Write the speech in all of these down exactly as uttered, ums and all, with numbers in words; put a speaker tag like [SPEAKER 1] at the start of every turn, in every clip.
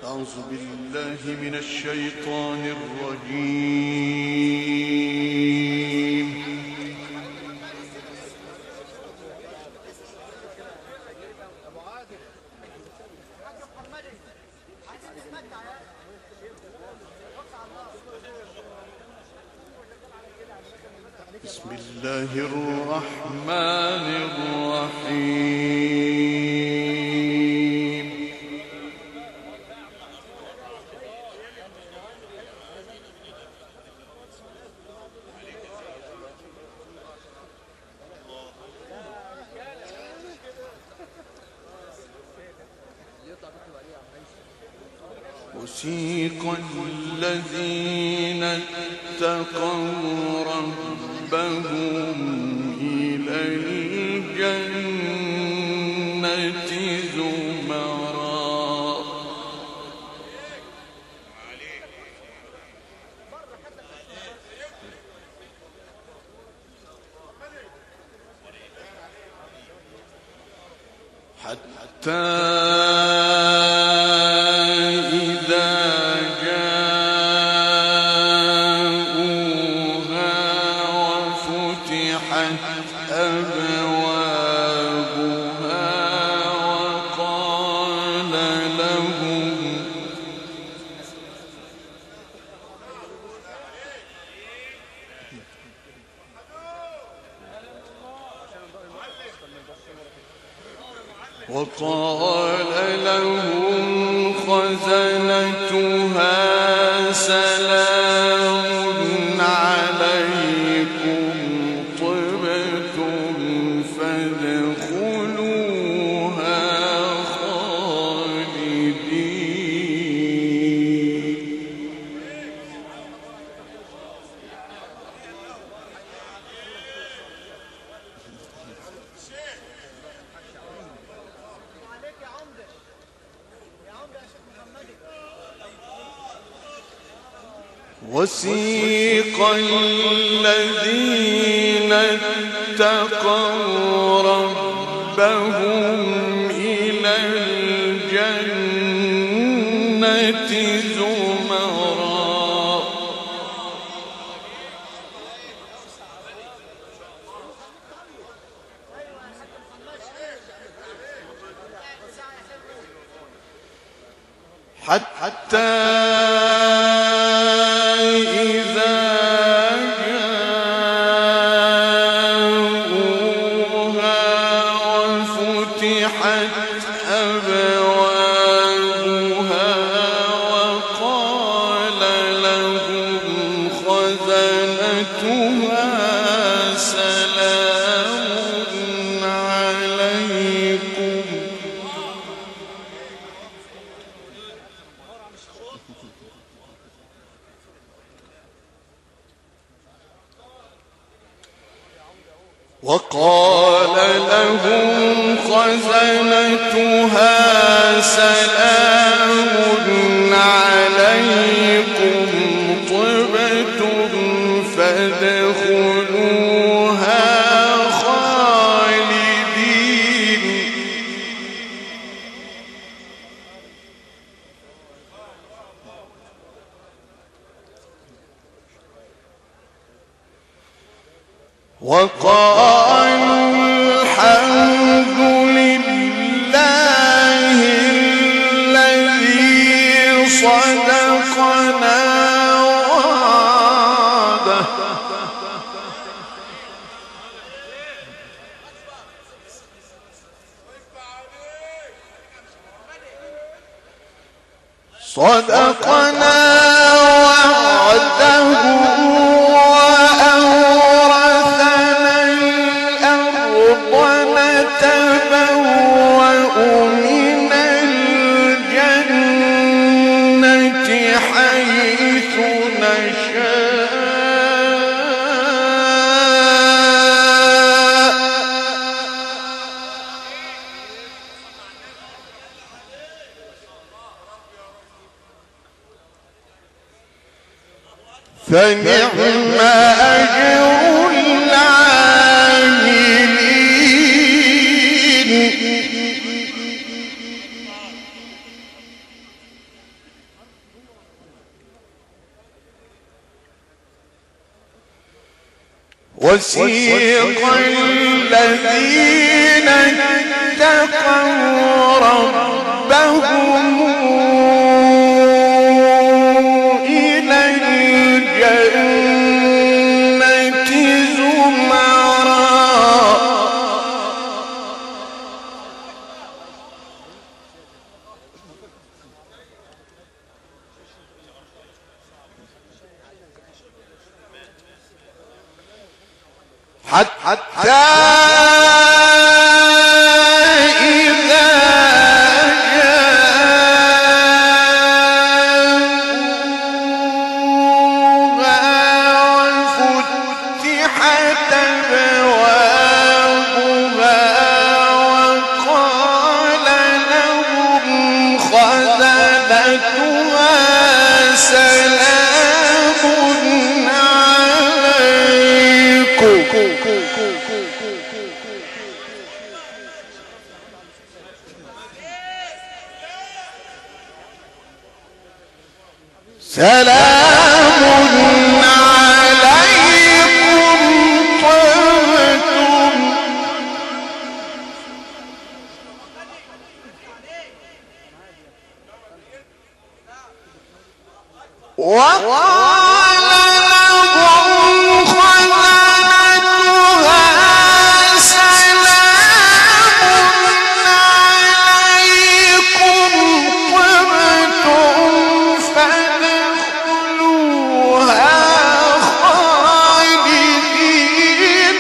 [SPEAKER 1] أعوذ بالله من الشيطان الرجيم. بسم الله الرحمن الرحيم. وسيق الذين اتقوا ربهم إلى الجنة زمرا حتى وقال لهم خزنتها سلام عليكم طبتم فادخلوها خالدين. وسيق الذين اتقوا ربهم إلى الجنة زمرا حتى وقال لهم خزنتها سلام عليكم طبتم فادخلوها خالدين. وقالوا الحمد لله الذي صدقنا وعده صدقنا وعده من الجنة حيث نشاء فنعم أجر العاملين. وسيق الذين اتقوا ربهم إلى الجنة زمرا حتى إذا جاءوها وفتحت أبوابها وقال لهم خزنتها سلام عليكم سلام عليكم طبتم وقال لهم خزنتها سلام عليكم طبتم فادخلوها خالدين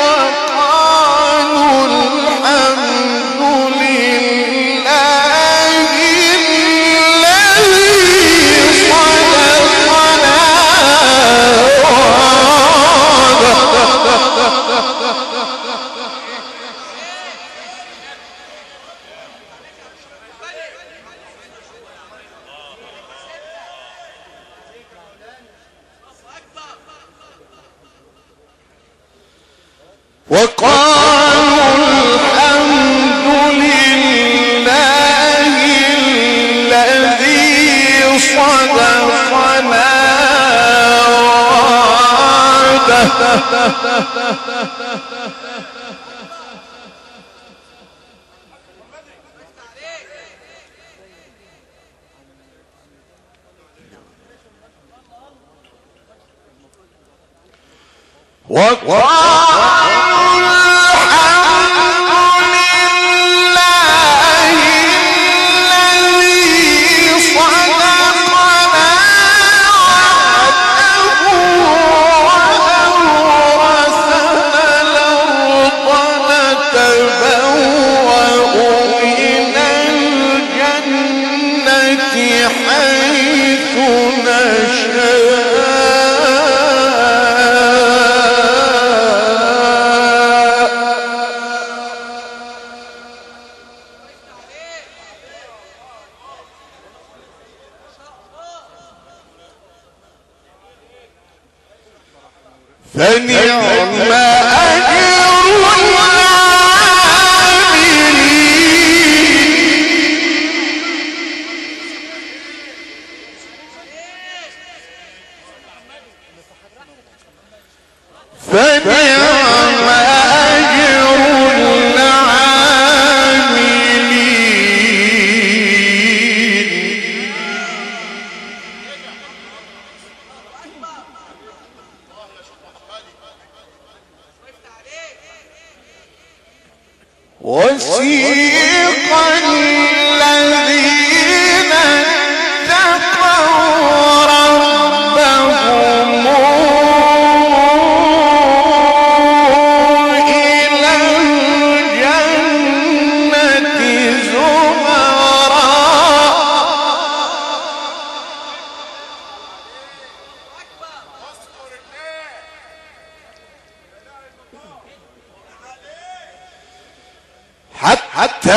[SPEAKER 1] وقالوا الحمد لله الذي صدقنا وقالوا الحمد لله الذي صدقنا وعده وقالوا الحمد لله الذي صدقنا وعده وأورثنا الأرض نتبوأ من الجنة حيث نشاء فنعم أجر العاملين فنعم أجر العاملين وسيق الذين اتقوا ربهم إلى الجنة زمرا حتى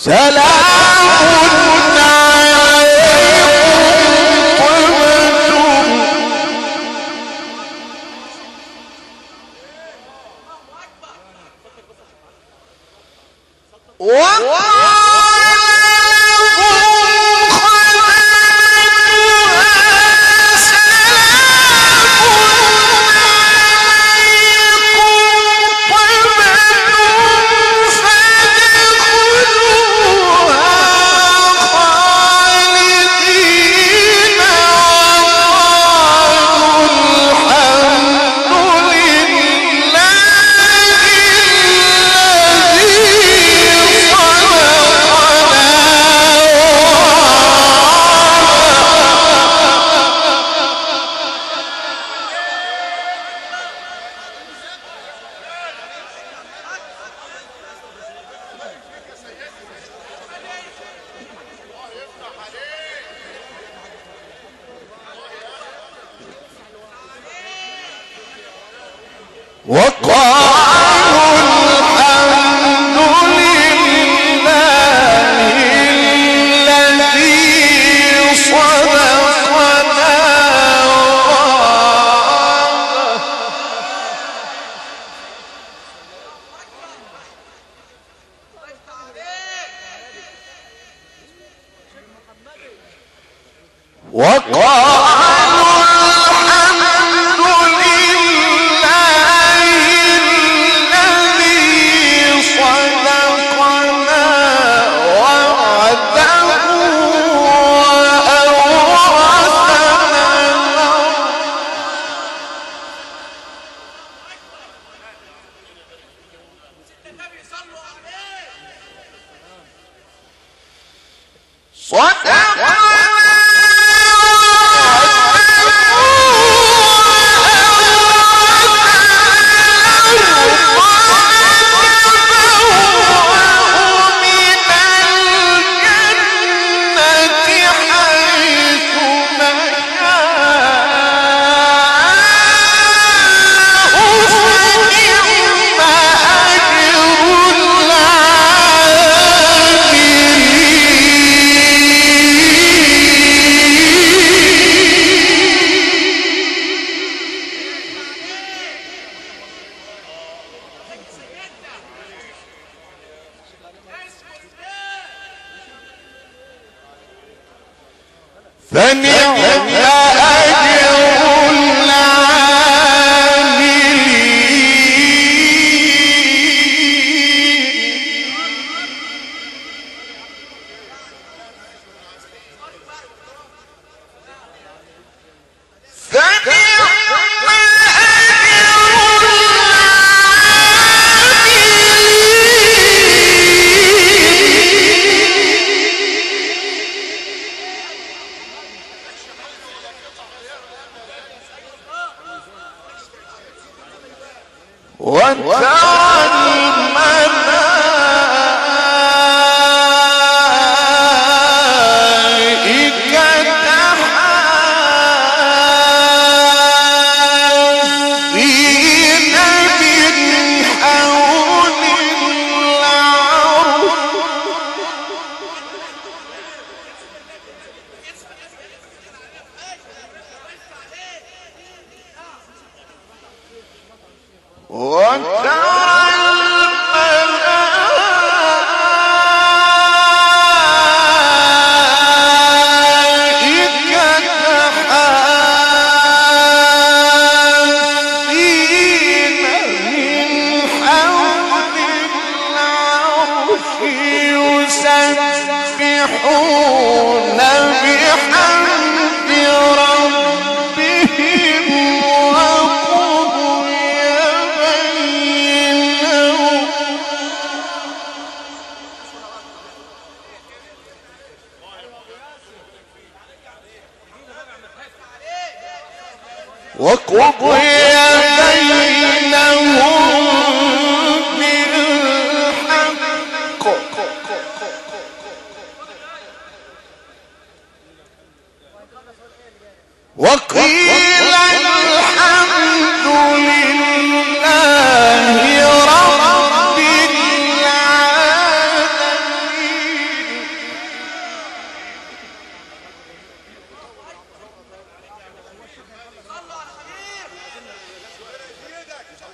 [SPEAKER 2] رب العالمين.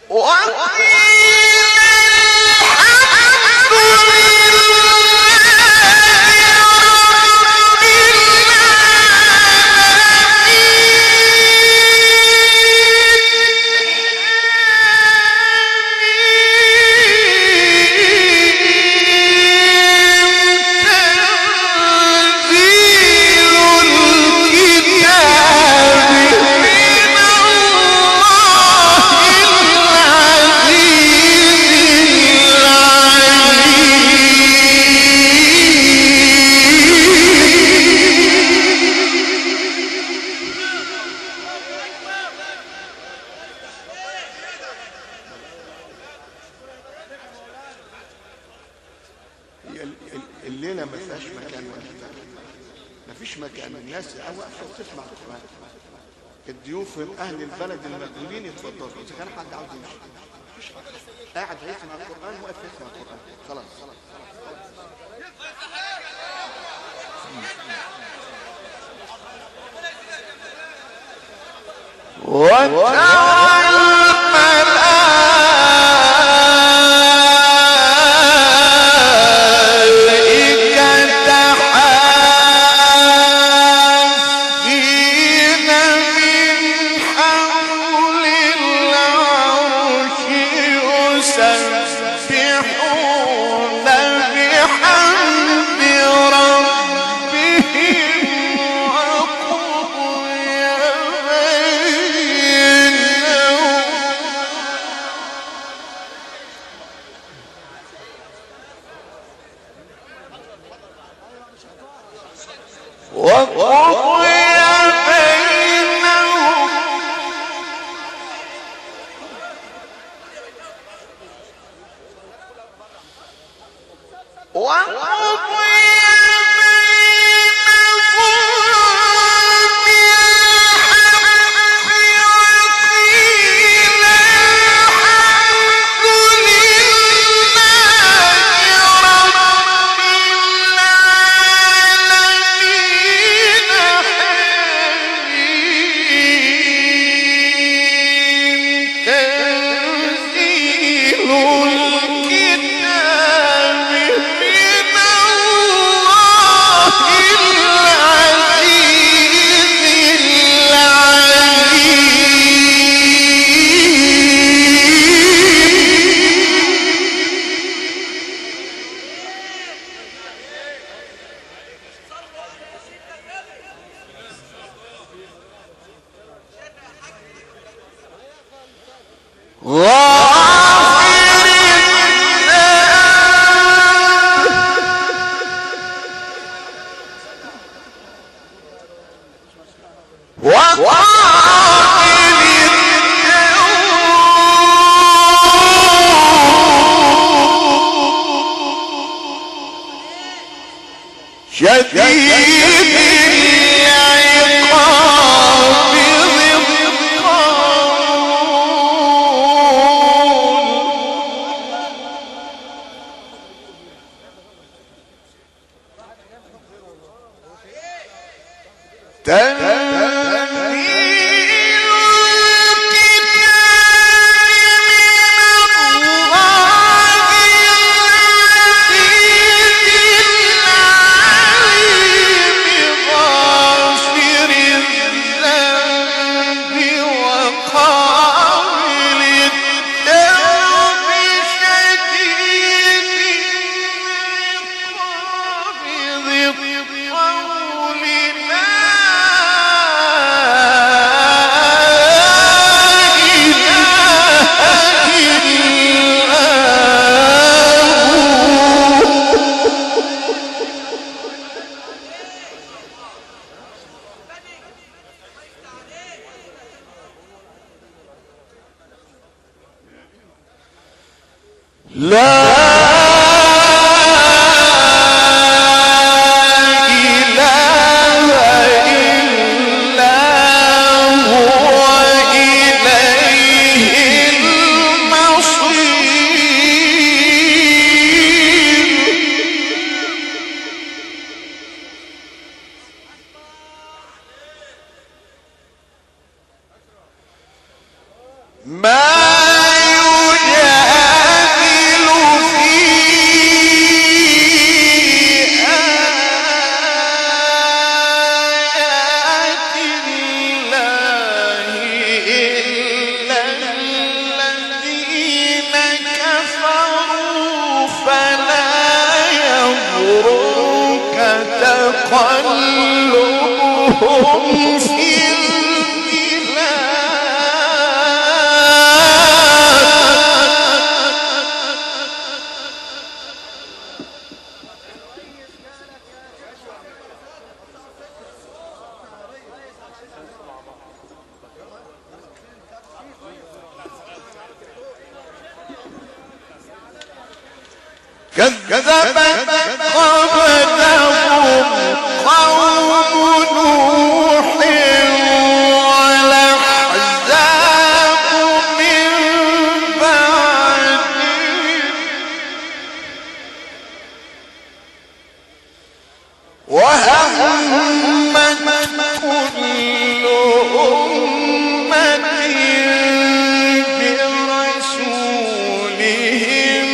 [SPEAKER 2] الليلة ما فيهاش مكان، ما فيش مكان، الناس واقفة وتسمع القرآن. الضيوف من أهل البلد المدعوين يتفضلوا، إذا كان حد عاوز يمشي قاعد يسمع القرآن واقف يسمع القرآن خلاص.
[SPEAKER 1] وترى ما تقلبهم في كذبت قبلهم قوم نوح والأحزاب من بعدهم وهمت كل أمة برسولهم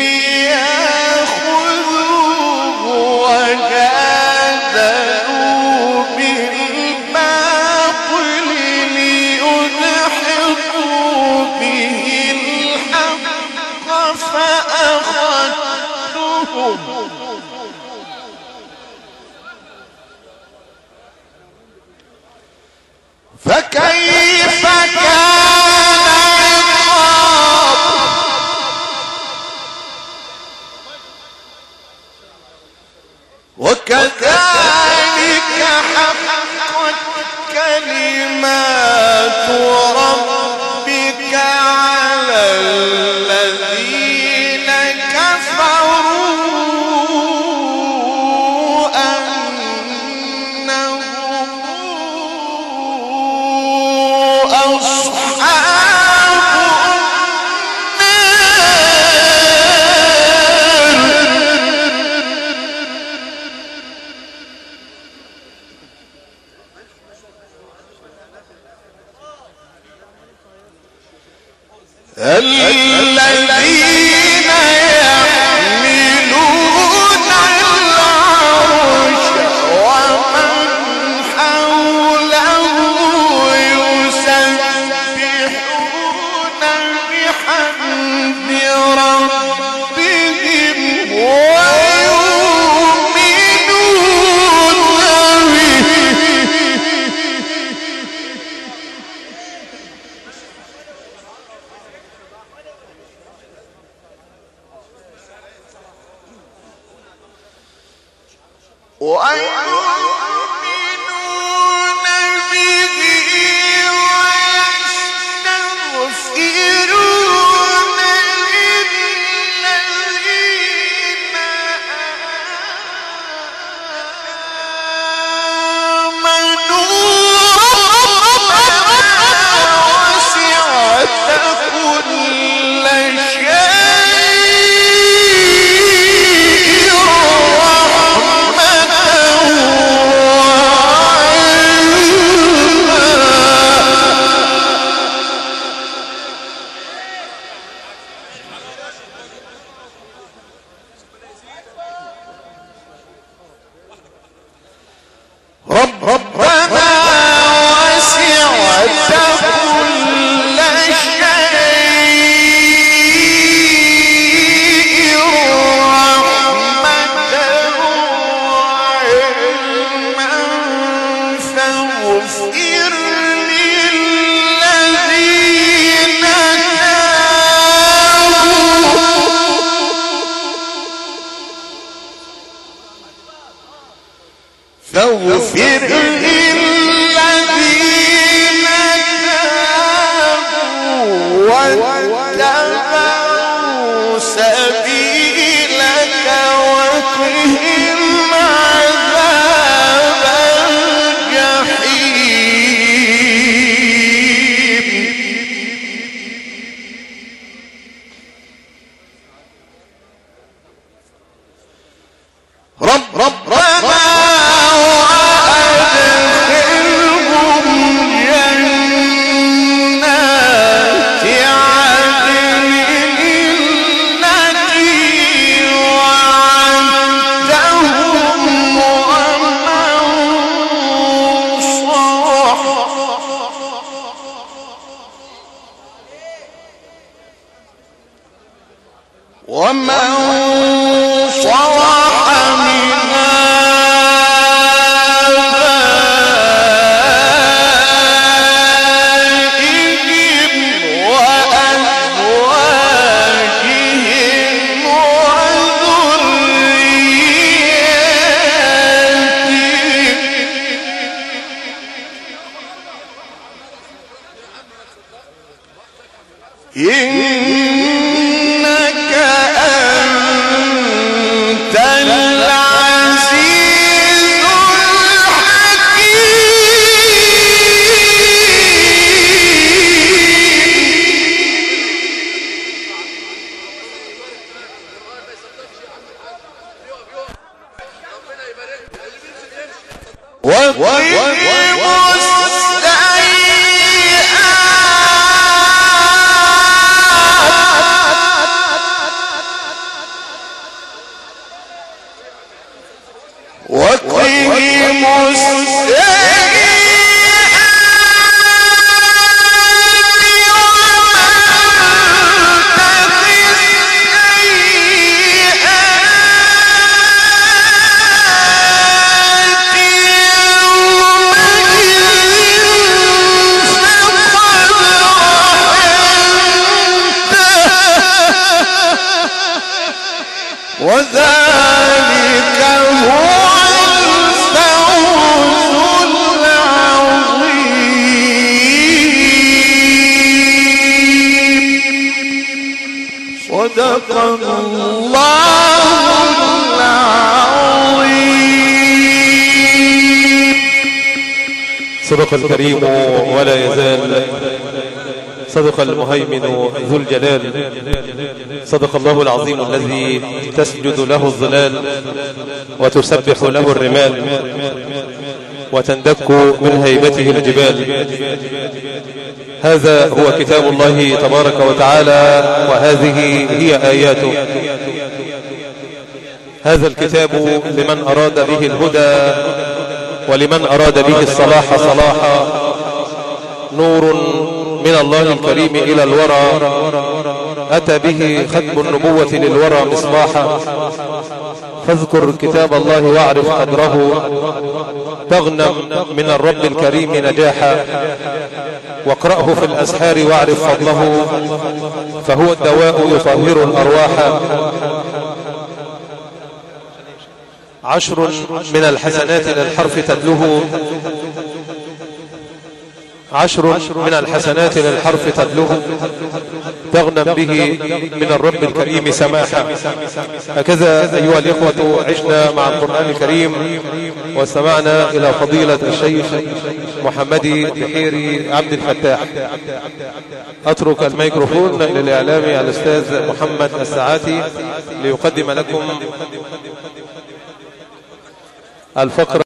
[SPEAKER 1] وجادلوا بالباطل ليدحضوا به الحق فأخذتهم فكيف كان عقاب وكذلك حقت كلمات ربك على الذين كفروا أنهم أصحاب الذين يحملون العرش ومن حوله يسبحون بحمد ربهم ويؤمنون به ويؤمنون به ويستغفرون للذين آمنوا وسعت كل شيء رحمة رب ربنا وسعت كل شيء رحمة وعلما فاغفر للذين تابوا فاغفر للذين تابوا واتبعوا سبيلك وقهم عذاب الجحيم رب ربنا ومن صلح من إنك أنت العزيز الحكيم وقهم وذلك هو الفوز العظيم. صدق الله العظيم.
[SPEAKER 3] صدق الكريم ولا يزال، صدق المهيمن ذو الجلال، صدق الله العظيم الذي تسجد له الظلال وتسبح له الرمال وتندك من هيبته الجبال. هذا هو كتاب الله تبارك وتعالى، وهذه هي آياته. هذا الكتاب لمن أراد به الهدى ولمن أراد به الصلاح صلاحا، نور من الله الكريم إلى الورى، أتى به ختم النبوة للورى مصباحا. فاذكر كتاب الله واعرف قدره، تغنم من الرب الكريم نجاحا. واقرأه في الأسحار واعرف فضله، فهو الدواء يطهر الأرواح. عشر من الحسنات للحرف تدله، عشر من الحسنات للحرف تدله، تغنم به من الرب الكريم سماحا. هكذا أيها الإخوة عشنا مع القرآن الكريم، واستمعنا إلى فضيلة الشيخ محمدي بحيري عبد الفتاح. أترك الميكروفون إلى الإعلامي الأستاذ محمد الساعاتي ليقدم لكم الفقرة